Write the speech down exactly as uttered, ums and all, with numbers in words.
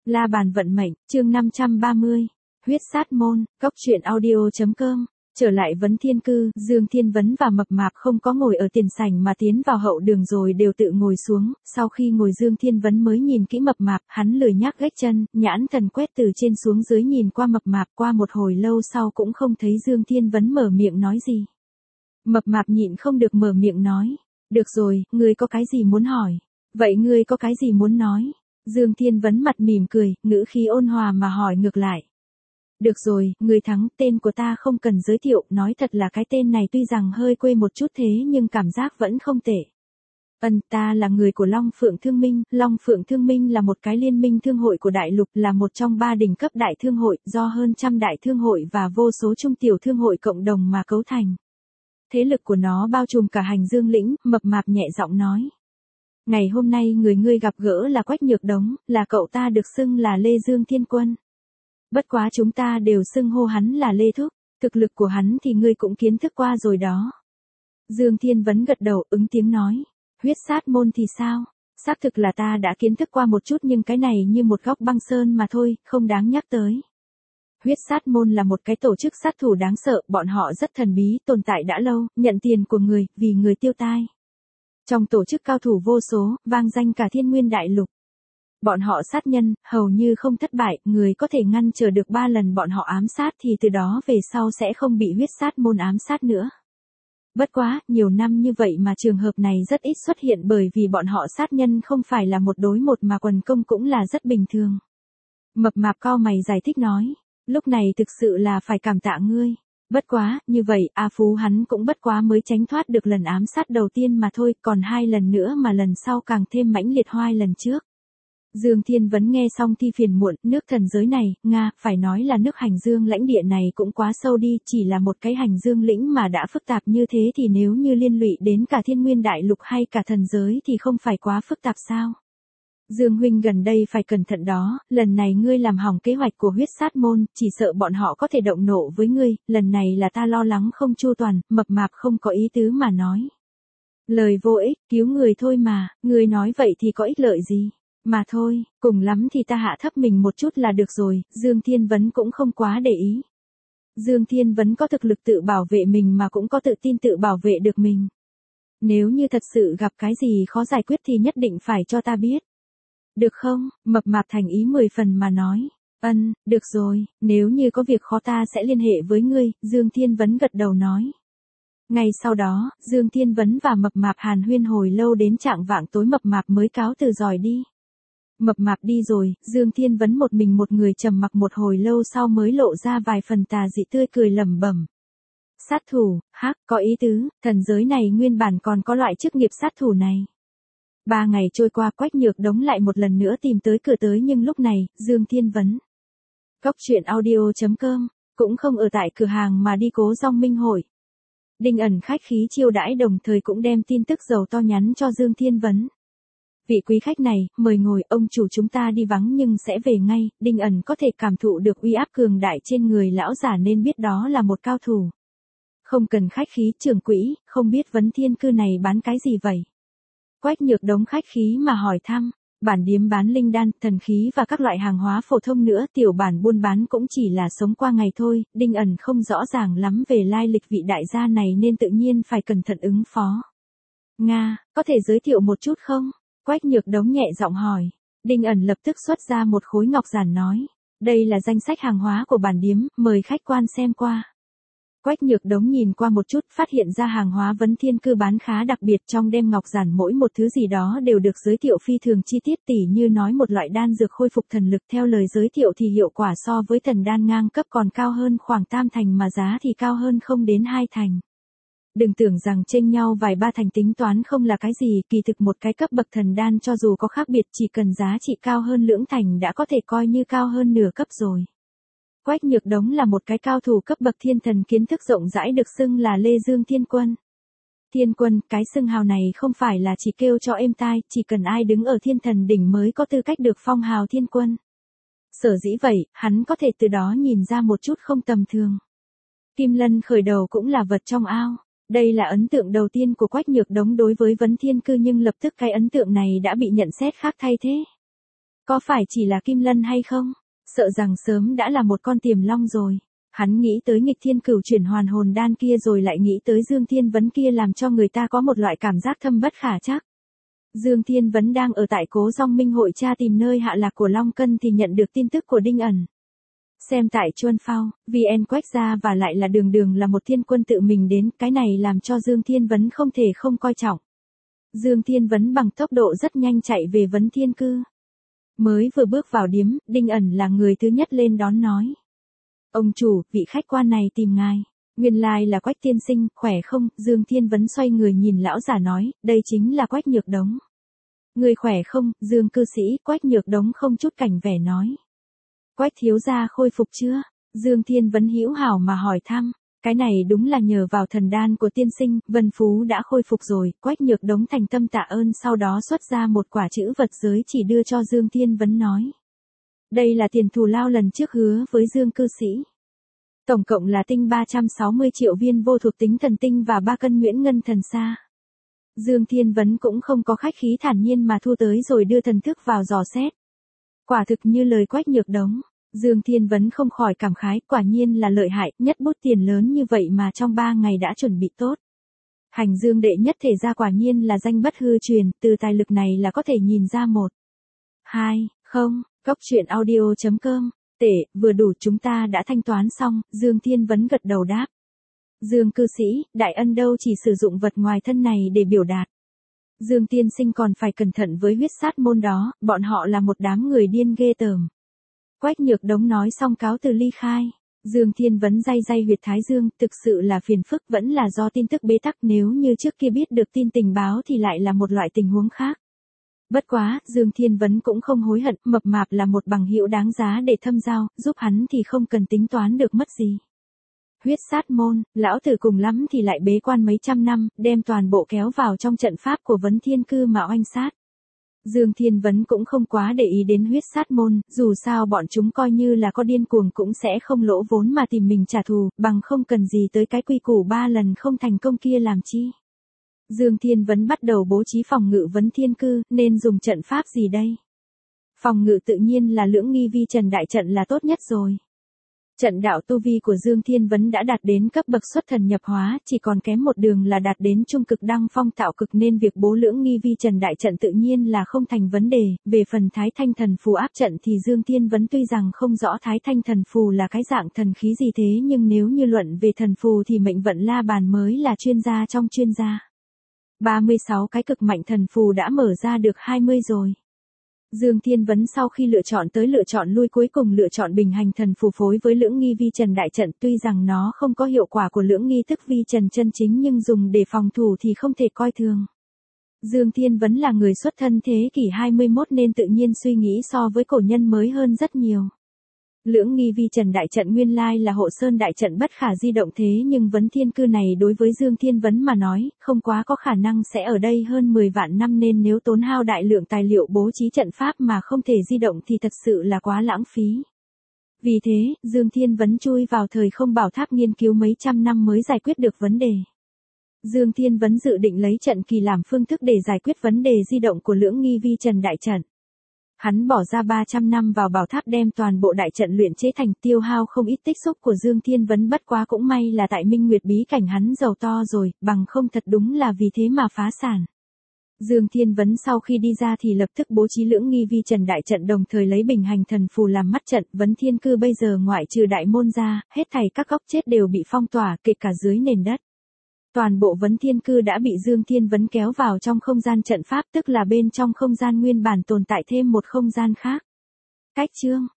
La bàn vận mệnh, chương năm trăm ba mươi. Huyết sát môn, cốc truyện audio.com. Trở lại Vấn Thiên Cư, Dương Thiên Vấn và Mập Mạp không có ngồi ở tiền sảnh mà tiến vào hậu đường rồi đều tự ngồi xuống, sau khi ngồi Dương Thiên Vấn mới nhìn kỹ Mập Mạp, hắn lười nhác gách chân, nhãn thần quét từ trên xuống dưới nhìn qua Mập Mạp, qua một hồi lâu sau cũng không thấy Dương Thiên Vấn mở miệng nói gì. Mập Mạp nhịn không được mở miệng nói, được rồi, ngươi có cái gì muốn hỏi? Vậy ngươi có cái gì muốn nói? Dương Thiên Vấn mặt mỉm cười, ngữ khí ôn hòa mà hỏi ngược lại. Được rồi, người thắng, tên của ta không cần giới thiệu, nói thật là cái tên này tuy rằng hơi quê một chút thế nhưng cảm giác vẫn không tệ. Ân, ta là người của Long Phượng Thương Minh, Long Phượng Thương Minh là một cái liên minh thương hội của đại lục, là một trong ba đỉnh cấp đại thương hội, do hơn trăm đại thương hội và vô số trung tiểu thương hội cộng đồng mà cấu thành. Thế lực của nó bao trùm cả hành dương lĩnh, Mập Mạp nhẹ giọng nói. Ngày hôm nay người ngươi gặp gỡ là Quách Nhược Đống, là cậu ta được xưng là Lê Dương Thiên Quân. Bất quá chúng ta đều xưng hô hắn là Lê Thúc, thực lực của hắn thì ngươi cũng kiến thức qua rồi đó. Dương Thiên Vấn gật đầu ứng tiếng nói, huyết sát môn thì sao? Xác thực là ta đã kiến thức qua một chút nhưng cái này như một góc băng sơn mà thôi, không đáng nhắc tới. Huyết sát môn là một cái tổ chức sát thủ đáng sợ, bọn họ rất thần bí, tồn tại đã lâu, nhận tiền của người, vì người tiêu tai. Trong tổ chức cao thủ vô số, vang danh cả thiên nguyên đại lục. Bọn họ sát nhân, hầu như không thất bại, người có thể ngăn chờ được ba lần bọn họ ám sát thì từ đó về sau sẽ không bị huyết sát môn ám sát nữa. Bất quá, nhiều năm như vậy mà trường hợp này rất ít xuất hiện bởi vì bọn họ sát nhân không phải là một đối một mà quần công cũng là rất bình thường. Mập Mạp cau mày giải thích nói, lúc này thực sự là phải cảm tạ ngươi. Bất quá, như vậy, A Phú hắn cũng bất quá mới tránh thoát được lần ám sát đầu tiên mà thôi, còn hai lần nữa mà lần sau càng thêm mãnh liệt hoai lần trước. Dương Thiên Vấn nghe xong thì phiền muộn, nước thần giới này, Nga, phải nói là nước hành dương lãnh địa này cũng quá sâu đi, chỉ là một cái hành dương lĩnh mà đã phức tạp như thế thì nếu như liên lụy đến cả thiên nguyên đại lục hay cả thần giới thì không phải quá phức tạp sao? Dương huynh gần đây phải cẩn thận đó, lần này ngươi làm hỏng kế hoạch của huyết sát môn, chỉ sợ bọn họ có thể động nộ với ngươi, lần này là ta lo lắng không chu toàn, Mập Mạp không có ý tứ mà nói. Lời vô ích, cứu người thôi mà, ngươi nói vậy thì có ích lợi gì? Mà thôi, cùng lắm thì ta hạ thấp mình một chút là được rồi, Dương Thiên Vấn cũng không quá để ý. Dương Thiên Vấn có thực lực tự bảo vệ mình mà cũng có tự tin tự bảo vệ được mình. Nếu như thật sự gặp cái gì khó giải quyết thì nhất định phải cho ta biết. Được không? Mập Mạp thành ý mười phần mà nói. Ân, được rồi, nếu như có việc khó ta sẽ liên hệ với ngươi, Dương Thiên Vấn gật đầu nói. Ngay sau đó, Dương Thiên Vấn và Mập Mạp hàn huyên hồi lâu đến trạng vạng tối Mập Mạp mới cáo từ rời đi. Mập Mạp đi rồi, Dương Thiên Vấn một mình một người trầm mặc một hồi lâu sau mới lộ ra vài phần tà dị tươi cười lẩm bẩm. Sát thủ, hắc, có ý tứ, thần giới này nguyên bản còn có loại chức nghiệp sát thủ này. Ba ngày trôi qua Quách Nhược Đống lại một lần nữa tìm tới cửa tới nhưng lúc này, Dương Thiên Vấn. Cốc truyện audio.com, cũng không ở tại cửa hàng mà đi Cố Dòng Minh hội. Đinh Ẩn khách khí chiêu đãi đồng thời cũng đem tin tức dầu to nhắn cho Dương Thiên Vấn. Vị quý khách này, mời ngồi, ông chủ chúng ta đi vắng nhưng sẽ về ngay, Đinh Ẩn có thể cảm thụ được uy áp cường đại trên người lão giả nên biết đó là một cao thủ. Không cần khách khí, trưởng quỹ, không biết Vấn Thiên Cư này bán cái gì vậy? Quách Nhược Đống khách khí mà hỏi thăm, bản điếm bán linh đan, thần khí và các loại hàng hóa phổ thông nữa, tiểu bản buôn bán cũng chỉ là sống qua ngày thôi, Đinh Ẩn không rõ ràng lắm về lai lịch vị đại gia này nên tự nhiên phải cẩn thận ứng phó. Nga, có thể giới thiệu một chút không? Quách Nhược Đống nhẹ giọng hỏi. Đinh Ẩn lập tức xuất ra một khối ngọc giản nói. Đây là danh sách hàng hóa của bản điếm, mời khách quan xem qua. Quách Nhược Đống nhìn qua một chút phát hiện ra hàng hóa Vấn Thiên Cư bán khá đặc biệt trong đem ngọc giản mỗi một thứ gì đó đều được giới thiệu phi thường chi tiết tỉ như nói một loại đan dược khôi phục thần lực theo lời giới thiệu thì hiệu quả so với thần đan ngang cấp còn cao hơn khoảng tam thành mà giá thì cao hơn không đến hai thành. Đừng tưởng rằng chênh nhau vài ba thành tính toán không là cái gì, kỳ thực một cái cấp bậc thần đan cho dù có khác biệt chỉ cần giá trị cao hơn lưỡng thành đã có thể coi như cao hơn nửa cấp rồi. Quách Nhược Đống là một cái cao thủ cấp bậc thiên thần kiến thức rộng rãi được xưng là Lê Dương Thiên Quân. Thiên Quân, cái xưng hào này không phải là chỉ kêu cho êm tai, chỉ cần ai đứng ở thiên thần đỉnh mới có tư cách được phong hào Thiên Quân. Sở dĩ vậy, hắn có thể từ đó nhìn ra một chút không tầm thường. Kim Lân khởi đầu cũng là vật trong ao. Đây là ấn tượng đầu tiên của Quách Nhược Đống đối với Vấn Thiên Cư nhưng lập tức cái ấn tượng này đã bị nhận xét khác thay thế. Có phải chỉ là Kim Lân hay không? Sợ rằng sớm đã là một con tiềm long rồi. Hắn nghĩ tới nghịch thiên cửu chuyển hoàn hồn đan kia rồi lại nghĩ tới Dương Thiên Vấn kia làm cho người ta có một loại cảm giác thâm bất khả trắc. Dương Thiên Vấn đang ở tại Cố Dòng Minh hội tra tìm nơi hạ lạc của Long Cân thì nhận được tin tức của Đinh ẩn. Xem tại Chuân Phao, vê en Quách gia và lại là đường đường là một thiên quân tự mình đến, cái này làm cho Dương Thiên Vấn không thể không coi trọng. Dương Thiên Vấn bằng tốc độ rất nhanh chạy về Vấn Thiên Cư. Mới vừa bước vào điếm, Đinh ẩn là người thứ nhất lên đón nói. Ông chủ, vị khách quan này tìm ngài. Nguyên lai là Quách tiên sinh, khỏe không? Dương Thiên Vấn xoay người nhìn lão giả nói, đây chính là Quách Nhược Đống. Người khỏe không? Dương cư sĩ, Quách Nhược Đống không chút cảnh vẻ nói. Quách thiếu gia khôi phục chưa? Dương Thiên Vấn hữu hảo mà hỏi thăm. Cái này đúng là nhờ vào thần đan của tiên sinh, Vân Phú đã khôi phục rồi. Quách Nhược Đống thành tâm tạ ơn, sau đó xuất ra một quả chữ vật giới chỉ đưa cho Dương Thiên Vấn nói. Đây là tiền thù lao lần trước hứa với Dương cư sĩ. Tổng cộng là tinh ba trăm sáu mươi triệu viên vô thuộc tính thần tinh và ba cân nhuyễn ngân thần sa. Dương Thiên Vấn cũng không có khách khí, thản nhiên mà thu tới rồi đưa thần thức vào dò xét. Quả thực như lời Quách Nhược Đống. Dương Thiên Vấn không khỏi cảm khái, quả nhiên là lợi hại, nhất bút tiền lớn như vậy mà trong ba ngày đã chuẩn bị tốt. Hành Dương đệ nhất thể ra quả nhiên là danh bất hư truyền, từ tài lực này là có thể nhìn ra một. Hai, không, cốc truyện audio chấm com. Tệ, vừa đủ, chúng ta đã thanh toán xong. Dương Thiên Vấn gật đầu đáp. Dương cư sĩ, đại ân đâu chỉ sử dụng vật ngoài thân này để biểu đạt. Dương tiên sinh còn phải cẩn thận với huyết sát môn đó, bọn họ là một đám người điên ghê tởm. Quách Nhược Đống nói xong cáo từ ly khai. Dương Thiên Vấn day day huyệt thái dương, thực sự là phiền phức, vẫn là do tin tức bế tắc, nếu như trước kia biết được tin tình báo thì lại là một loại tình huống khác. Bất quá, Dương Thiên Vấn cũng không hối hận, mập mạp là một bằng hữu đáng giá để thâm giao, giúp hắn thì không cần tính toán được mất gì. Huyết sát môn, lão tử cùng lắm thì lại bế quan mấy trăm năm, đem toàn bộ kéo vào trong trận pháp của Vấn Thiên Cư mà oanh sát. Dương Thiên Vấn cũng không quá để ý đến huyết sát môn, dù sao bọn chúng coi như là có điên cuồng cũng sẽ không lỗ vốn mà tìm mình trả thù, bằng không cần gì tới cái quy củ ba lần không thành công kia làm chi. Dương Thiên Vấn bắt đầu bố trí phòng ngự Vấn Thiên Cư, nên dùng trận pháp gì đây? Phòng ngự tự nhiên là Lưỡng Nghi Vi Trần đại trận là tốt nhất rồi. Trận đạo tu vi của Dương Thiên Vấn đã đạt đến cấp bậc xuất thần nhập hóa, chỉ còn kém một đường là đạt đến trung cực đăng phong tạo cực, nên việc bố Lưỡng Nghi Vi Trần đại trận tự nhiên là không thành vấn đề. Về phần Thái Thanh thần phù áp trận thì Dương Thiên Vấn tuy rằng không rõ Thái Thanh thần phù là cái dạng thần khí gì thế, nhưng nếu như luận về thần phù thì Mệnh Vận La Bàn mới là chuyên gia trong chuyên gia. ba mươi sáu cái cực mạnh thần phù đã mở ra được hai mươi rồi. Dương Thiên Vấn sau khi lựa chọn tới lựa chọn lui, cuối cùng lựa chọn bình hành thần phù phối với Lưỡng Nghi Vi Trần đại trận, tuy rằng nó không có hiệu quả của Lưỡng Nghi tức Vi Trần chân chính nhưng dùng để phòng thủ thì không thể coi thường. Dương Thiên Vấn là người xuất thân thế kỷ hai mươi mốt nên tự nhiên suy nghĩ so với cổ nhân mới hơn rất nhiều. Lưỡng Nghi Vi Trần đại trận nguyên lai là hộ sơn đại trận bất khả di động, thế nhưng Vấn Thiên Cư này đối với Dương Thiên Vấn mà nói, không quá có khả năng sẽ ở đây hơn mười vạn năm, nên nếu tốn hao đại lượng tài liệu bố trí trận pháp mà không thể di động thì thật sự là quá lãng phí. Vì thế, Dương Thiên Vấn chui vào thời không bảo tháp nghiên cứu mấy trăm năm mới giải quyết được vấn đề. Dương Thiên Vấn dự định lấy trận kỳ làm phương thức để giải quyết vấn đề di động của Lưỡng Nghi Vi Trần đại trận. Hắn bỏ ra ba trăm năm vào bảo tháp đem toàn bộ đại trận luyện chế thành, tiêu hao không ít tích xúc của Dương Thiên Vấn, bất quá cũng may là tại Minh Nguyệt bí cảnh hắn giàu to rồi, bằng không thật đúng là vì thế mà phá sản. Dương Thiên Vấn sau khi đi ra thì lập tức bố trí Lưỡng Nghi Vi Trần đại trận, đồng thời lấy bình hành thần phù làm mắt trận. Vấn Thiên Cư bây giờ ngoại trừ đại môn ra, hết thảy các góc chết đều bị phong tỏa, kể cả dưới nền đất. Toàn bộ Vấn Thiên Cư đã bị Dương Thiên Vấn kéo vào trong không gian trận pháp, tức là bên trong không gian nguyên bản tồn tại thêm một không gian khác. Cách chương